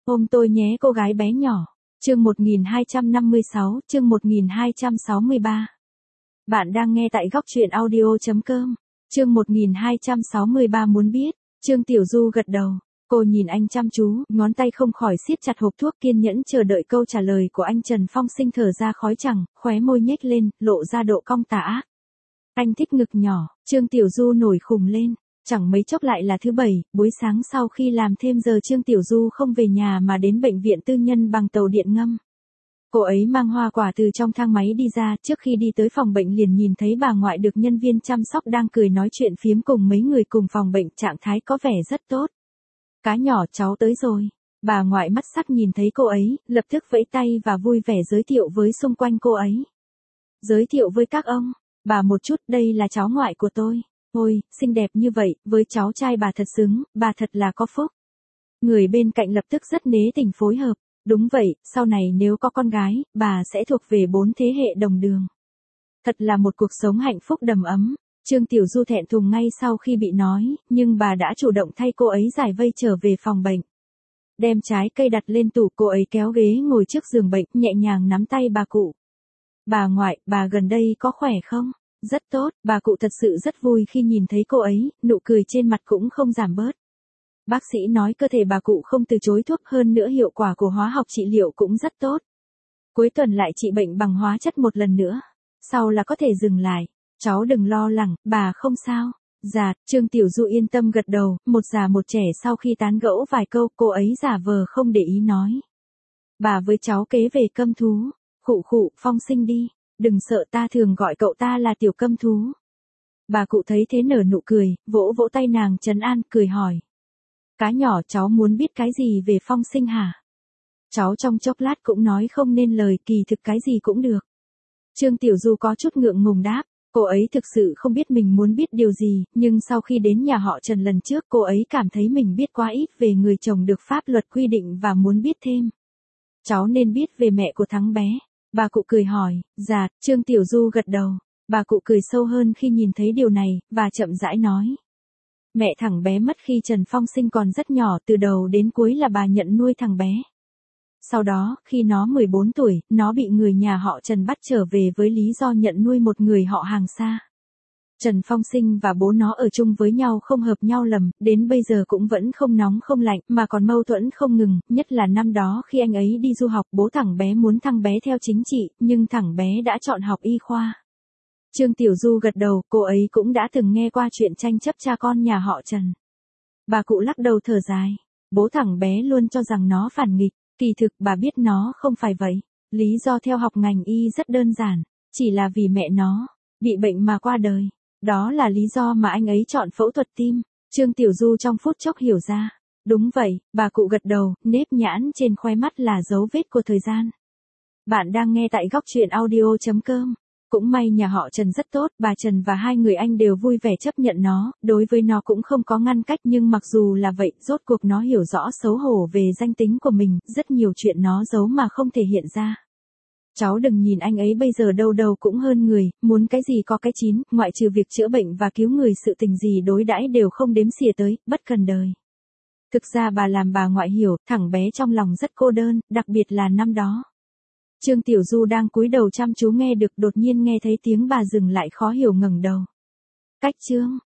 Ôm tôi nhé cô gái bé nhỏ. Chương 1256, chương 1263. Bạn đang nghe tại góc truyện audio.com. Chương 1263 muốn biết. Trương Tiểu Du gật đầu. Cô nhìn anh chăm chú, ngón tay không khỏi siết chặt hộp thuốc, kiên nhẫn chờ đợi câu trả lời của anh. Trần Phong Sinh thở ra khói chẳng, khóe môi nhếch lên, lộ ra độ cong tà ác. Anh thích ngực nhỏ. Trương Tiểu Du nổi khùng lên. Chẳng mấy chốc lại là thứ bảy, buổi sáng sau khi làm thêm giờ Trương Tiểu Du không về nhà mà đến bệnh viện tư nhân bằng tàu điện ngầm. Cô ấy mang hoa quả từ trong thang máy đi ra, trước khi đi tới phòng bệnh liền nhìn thấy bà ngoại được nhân viên chăm sóc đang cười nói chuyện phiếm cùng mấy người cùng phòng bệnh, trạng thái có vẻ rất tốt. Cá nhỏ, cháu tới rồi. Bà ngoại mắt sắc nhìn thấy cô ấy, lập tức vẫy tay và vui vẻ giới thiệu với xung quanh cô ấy. Giới thiệu với các ông, bà một chút, đây là cháu ngoại của tôi. Ôi, xinh đẹp như vậy, với cháu trai bà thật xứng, bà thật là có phúc. Người bên cạnh lập tức rất nế tình phối hợp. Đúng vậy, sau này nếu có con gái, bà sẽ thuộc về 4 thế hệ đồng đường. Thật là một cuộc sống hạnh phúc đầm ấm. Trương Tiểu Du thẹn thùng ngay sau khi bị nói, nhưng bà đã chủ động thay cô ấy giải vây trở về phòng bệnh. Đem trái cây đặt lên tủ, cô ấy kéo ghế ngồi trước giường bệnh, nhẹ nhàng nắm tay bà cụ. Bà ngoại, bà gần đây có khỏe không? Rất tốt, bà cụ thật sự rất vui khi nhìn thấy cô ấy, nụ cười trên mặt cũng không giảm bớt. Bác sĩ nói cơ thể bà cụ không từ chối thuốc, hơn nữa hiệu quả của hóa học trị liệu cũng rất tốt. Cuối tuần lại trị bệnh bằng hóa chất một lần nữa, sau là có thể dừng lại. Cháu đừng lo lắng, bà không sao. Dạ, Trương Tiểu Du yên tâm gật đầu, một già một trẻ. Sau khi tán gẫu vài câu, cô ấy giả vờ không để ý nói. Bà với cháu kế về Câm Thú. Khụ khụ, Phong Sinh đi. Đừng sợ, ta thường gọi cậu ta là Tiểu Câm Thú. Bà cụ thấy thế nở nụ cười, vỗ vỗ tay nàng trấn an, cười hỏi. Cá nhỏ, cháu muốn biết cái gì về Phong Sinh hả? Cháu trong chốc lát cũng nói không nên lời, kỳ thực cái gì cũng được. Trương Tiểu Du có chút ngượng ngùng đáp. Cô ấy thực sự không biết mình muốn biết điều gì, nhưng sau khi đến nhà họ Trần lần trước, cô ấy cảm thấy mình biết quá ít về người chồng được pháp luật quy định và muốn biết thêm. Cháu nên biết về mẹ của Thắng bé. Bà cụ cười hỏi. Dạ, Trương Tiểu Du gật đầu. Bà cụ cười sâu hơn khi nhìn thấy điều này, và chậm rãi nói. Mẹ thằng bé mất khi Trần Phong Sinh còn rất nhỏ, từ đầu đến cuối là bà nhận nuôi thằng bé. Sau đó, khi nó 14 tuổi, nó bị người nhà họ Trần bắt trở về với lý do nhận nuôi một người họ hàng xa. Trần Phong Sinh và bố nó ở chung với nhau không hợp nhau lầm, đến bây giờ cũng vẫn không nóng không lạnh, mà còn mâu thuẫn không ngừng, nhất là năm đó khi anh ấy đi du học, bố thằng bé muốn thằng bé theo chính trị, nhưng thằng bé đã chọn học y khoa. Trương Tiểu Du gật đầu, cô ấy cũng đã từng nghe qua chuyện tranh chấp cha con nhà họ Trần. Bà cụ lắc đầu thở dài. Bố thằng bé luôn cho rằng nó phản nghịch, kỳ thực bà biết nó không phải vậy. Lý do theo học ngành y rất đơn giản, chỉ là vì mẹ nó bị bệnh mà qua đời. Đó là lý do mà anh ấy chọn phẫu thuật tim. Trương Tiểu Du trong phút chốc hiểu ra. Đúng vậy, bà cụ gật đầu, nếp nhãn trên khóe mắt là dấu vết của thời gian. Bạn đang nghe tại góc truyện audio.com. Cũng may nhà họ Trần rất tốt, bà Trần và hai người anh đều vui vẻ chấp nhận nó, đối với nó cũng không có ngăn cách, nhưng mặc dù là vậy, rốt cuộc nó hiểu rõ xấu hổ về danh tính của mình, rất nhiều chuyện nó giấu mà không thể hiện ra. Cháu đừng nhìn anh ấy bây giờ đâu đâu cũng hơn người, muốn cái gì có cái chín, ngoại trừ việc chữa bệnh và cứu người, sự tình gì đối đãi đều không đếm xỉa tới, bất cần đời. Thực ra bà làm bà ngoại hiểu, thằng bé trong lòng rất cô đơn, đặc biệt là năm đó. Trương Tiểu Du đang cúi đầu chăm chú nghe được, đột nhiên nghe thấy tiếng bà dừng lại, khó hiểu ngẩng đầu. Cách Trương,